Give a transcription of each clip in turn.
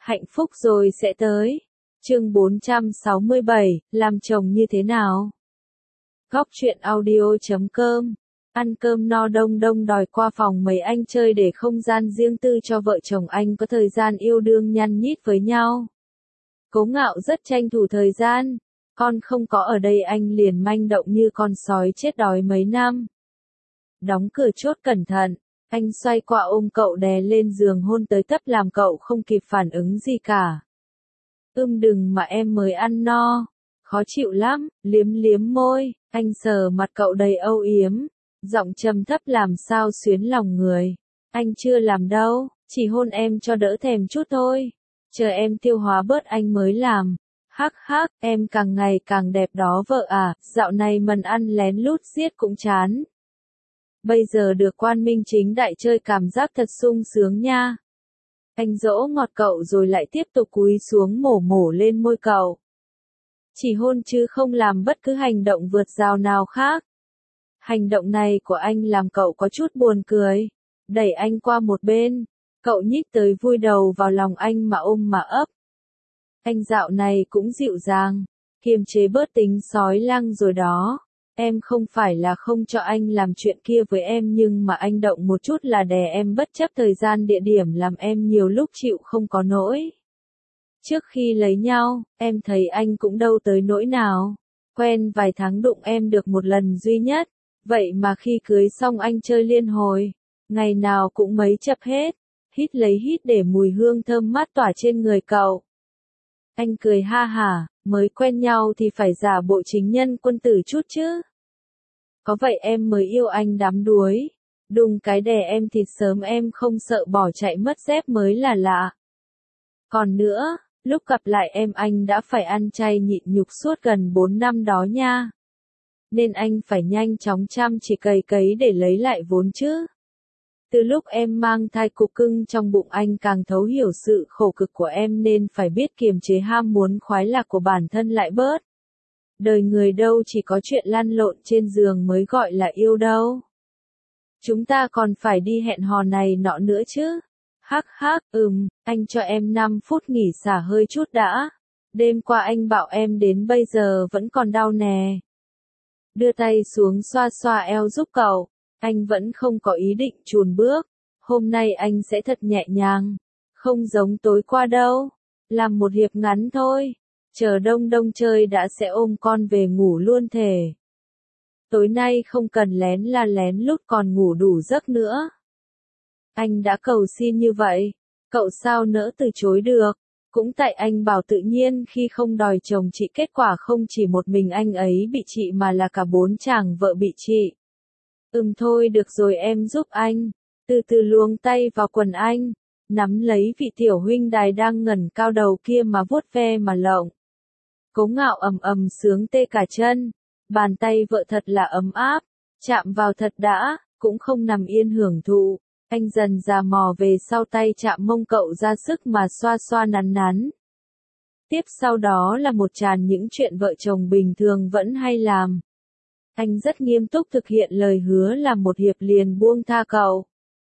Hạnh phúc rồi sẽ tới. Chương 467, làm chồng như thế nào? Góc truyện audio.com. Ăn cơm no đông đông đòi qua phòng mấy anh chơi để không gian riêng tư cho vợ chồng anh có thời gian yêu đương nhăn nhít với nhau. Cố Ngạo rất tranh thủ thời gian. Con không có ở đây anh liền manh động như con sói chết đói mấy năm. Đóng cửa chốt cẩn thận. Anh xoay qua ôm cậu đè lên giường hôn tới tấp làm cậu không kịp phản ứng gì cả. Đừng mà em mới ăn no. Khó chịu lắm, liếm liếm môi, anh sờ mặt cậu đầy âu yếm. Giọng trầm thấp làm sao xuyến lòng người. Anh chưa làm đâu, chỉ hôn em cho đỡ thèm chút thôi. Chờ em tiêu hóa bớt anh mới làm. Hắc hắc, em càng ngày càng đẹp đó vợ à, dạo này mần ăn lén lút giết cũng chán. Bây giờ được quan minh chính đại chơi cảm giác thật sung sướng nha. Anh dỗ ngọt cậu rồi lại tiếp tục cúi xuống mổ lên môi cậu. Chỉ hôn chứ không làm bất cứ hành động vượt rào nào khác. Hành động này của anh làm cậu có chút buồn cười. Đẩy anh qua một bên. Cậu nhích tới vui đầu vào lòng anh mà ôm mà ấp. Anh dạo này cũng dịu dàng. Kiềm chế bớt tính sói lăng rồi đó. Em không phải là không cho anh làm chuyện kia với em nhưng mà anh động một chút là đè em bất chấp thời gian địa điểm làm em nhiều lúc chịu không có nỗi. Trước khi lấy nhau, em thấy anh cũng đâu tới nỗi nào. Quen vài tháng đụng em được một lần duy nhất. Vậy mà khi cưới xong anh chơi liên hồi. Ngày nào cũng mấy chập hết. Hít lấy hít để mùi hương thơm mát tỏa trên người cậu. Anh cười ha hả, mới quen nhau thì phải giả bộ chính nhân quân tử chút chứ. Có vậy em mới yêu anh đắm đuối. Đùng cái đè em thịt sớm em không sợ bỏ chạy mất dép mới là lạ. Còn nữa, lúc gặp lại em anh đã phải ăn chay nhịn nhục suốt gần 4 năm đó nha. Nên anh phải nhanh chóng chăm chỉ cày cấy để lấy lại vốn chứ. Từ lúc em mang thai cục cưng trong bụng anh càng thấu hiểu sự khổ cực của em nên phải biết kiềm chế ham muốn khoái lạc của bản thân lại bớt. Đời người đâu chỉ có chuyện lăn lộn trên giường mới gọi là yêu đâu. Chúng ta còn phải đi hẹn hò này nọ nữa chứ. Hắc hắc, anh cho em 5 phút nghỉ xả hơi chút đã. Đêm qua anh bảo em đến bây giờ vẫn còn đau nè. Đưa tay xuống xoa xoa eo giúp cậu. Anh vẫn không có ý định chùn bước. Hôm nay anh sẽ thật nhẹ nhàng. Không giống tối qua đâu. Làm một hiệp ngắn thôi. Chờ đông đông chơi đã sẽ ôm con về ngủ luôn thề. Tối nay không cần lén là lén lút còn ngủ đủ giấc nữa. Anh đã cầu xin như vậy. Cậu sao nỡ từ chối được. Cũng tại anh bảo tự nhiên khi không đòi chồng chị kết quả không chỉ một mình anh ấy bị chị mà là cả 4 chàng vợ bị chị. Thôi được rồi em giúp anh. Từ từ luống tay vào quần anh. Nắm lấy vị tiểu huynh đài đang ngẩng cao đầu kia mà vuốt ve mà lộng. Cố Ngạo ầm sướng tê cả chân. Bàn tay vợ thật là ấm áp. Chạm vào thật đã, cũng không nằm yên hưởng thụ. Anh dần già mò về sau tay chạm mông cậu ra sức mà xoa xoa nắn nắn. Tiếp sau đó là một tràn những chuyện vợ chồng bình thường vẫn hay làm. Anh rất nghiêm túc thực hiện lời hứa làm một hiệp liền buông tha cậu.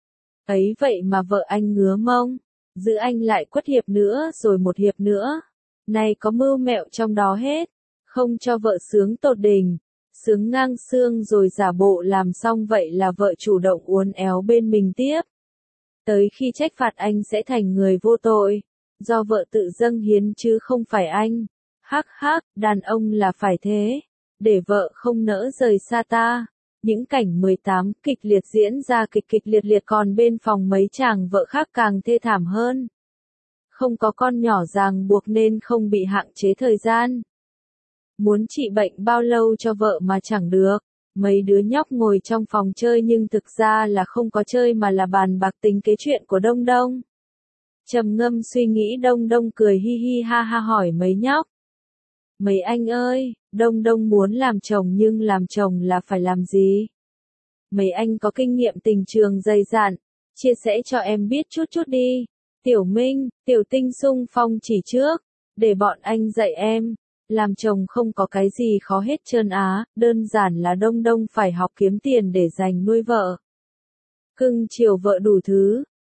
Ấy vậy mà vợ anh ngứa mông. Giữ anh lại quất hiệp nữa rồi một hiệp nữa. Này có mưu mẹo trong đó hết. Không cho vợ sướng tột đỉnh. Sướng ngang xương rồi giả bộ làm xong vậy là vợ chủ động uốn éo bên mình tiếp. Tới khi trách phạt anh sẽ thành người vô tội. Do vợ tự dâng hiến chứ không phải anh. Hắc hắc, đàn ông là phải thế. Để vợ không nỡ rời xa ta. Những cảnh 18 kịch liệt diễn ra kịch liệt còn bên phòng mấy chàng vợ khác càng thê thảm hơn. Không có con nhỏ ràng buộc nên không bị hạn chế thời gian. Muốn trị bệnh bao lâu cho vợ mà chẳng được. Mấy đứa nhóc ngồi trong phòng chơi nhưng thực ra là không có chơi mà là bàn bạc tính kế chuyện của Đông Đông. Trầm ngâm suy nghĩ Đông Đông cười hi hi ha ha hỏi mấy nhóc. Mấy anh ơi, Đông Đông muốn làm chồng nhưng làm chồng là phải làm gì? Mấy anh có kinh nghiệm tình trường dày dặn, chia sẻ cho em biết chút đi. Tiểu Minh, Tiểu Tinh xung phong chỉ trước, để bọn anh dạy em. Làm chồng không có cái gì khó hết trơn á, đơn giản là Đông Đông phải học kiếm tiền để dành nuôi vợ. Cưng chiều vợ đủ thứ,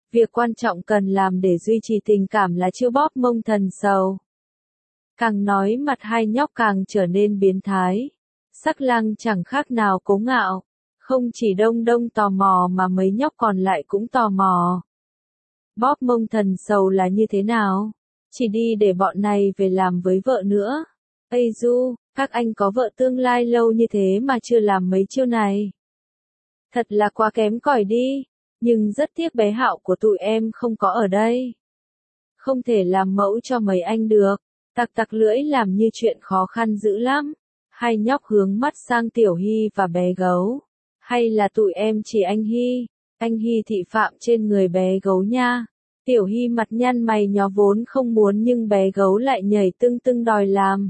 Việc quan trọng cần làm để duy trì tình cảm là chưa bóp mông thần sầu. Càng nói mặt hai nhóc càng trở nên biến thái. Sắc Lang chẳng khác nào Cố Ngạo. Không chỉ Đông Đông tò mò mà mấy nhóc còn lại cũng tò mò. Bóp mông thần sầu là như thế nào? Chỉ đi để bọn này về làm với vợ nữa. Ây du, các anh có vợ tương lai lâu như thế mà chưa làm mấy chiêu này. Thật là quá kém cỏi đi. Nhưng rất tiếc bé Hạo của tụi em không có ở đây. Không thể làm mẫu cho mấy anh được. Tặc tặc lưỡi làm như chuyện khó khăn dữ lắm. Hai nhóc hướng mắt sang Tiểu Hy và bé Gấu. Hay là tụi em chỉ anh Hy? Anh Hy thị phạm trên người bé Gấu nha. Tiểu Hy mặt nhăn mày nhó vốn không muốn nhưng bé Gấu lại nhảy tưng tưng đòi làm.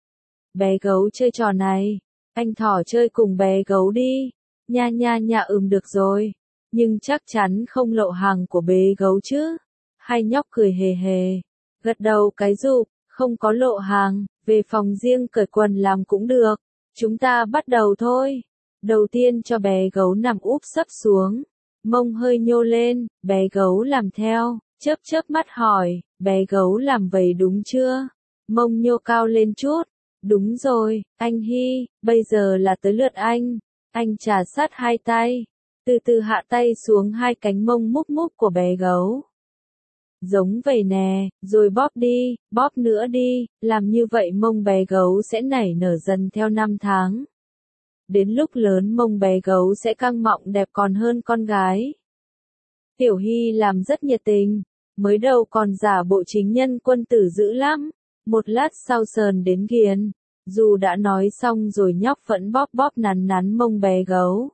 Bé Gấu chơi trò này. Anh Thỏ chơi cùng bé Gấu đi. Nha nha nha được rồi. Nhưng chắc chắn không lộ hàng của bé Gấu chứ. Hai nhóc cười hề hề. Gật đầu cái rụp. Không có lộ hàng. Về phòng riêng cởi quần làm cũng được. Chúng ta bắt đầu thôi. Đầu tiên cho bé Gấu nằm úp sấp xuống. Mông hơi nhô lên. Bé Gấu làm theo. Chớp chớp mắt hỏi. Bé Gấu làm vậy đúng chưa? Mông nhô cao lên chút. Đúng rồi, anh Hy, bây giờ là tới lượt anh. Anh chà sát hai tay. Từ từ hạ tay xuống hai cánh mông múc múc của bé Gấu. Giống vậy nè, rồi bóp đi, bóp nữa đi, làm như vậy mông bé Gấu sẽ nảy nở dần theo năm tháng. Đến lúc lớn mông bé Gấu sẽ căng mọng đẹp còn hơn con gái. Tiểu Hy làm rất nhiệt tình, mới đầu còn giả bộ chính nhân quân tử dữ lắm. Một lát sau sờn đến ghiền. Dù đã nói xong rồi nhóc vẫn bóp bóp nắn nắn mông bé Gấu.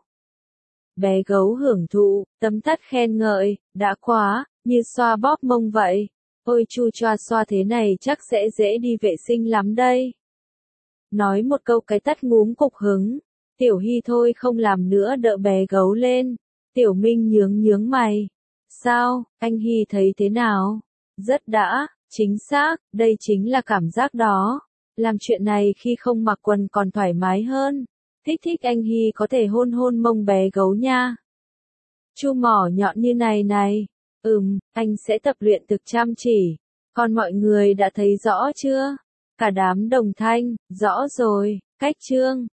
Bé Gấu hưởng thụ, tấm tắt khen ngợi, đã quá, như xoa bóp mông vậy. Ôi chu choa xoa thế này chắc sẽ dễ đi vệ sinh lắm đây. Nói một câu cái tắt ngúm cục hứng. Tiểu Hy thôi không làm nữa đỡ bé Gấu lên. Tiểu Minh nhướng mày. Sao, anh Hy thấy thế nào? Rất đã. Chính xác, đây chính là cảm giác đó. Làm chuyện này khi không mặc quần còn thoải mái hơn. Thích anh Hy có thể hôn hôn mông bé Gấu nha. Chu mỏ nhọn như này. Anh sẽ tập luyện thực chăm chỉ. Còn mọi người đã thấy rõ chưa? Cả đám đồng thanh, rõ rồi, cách chương.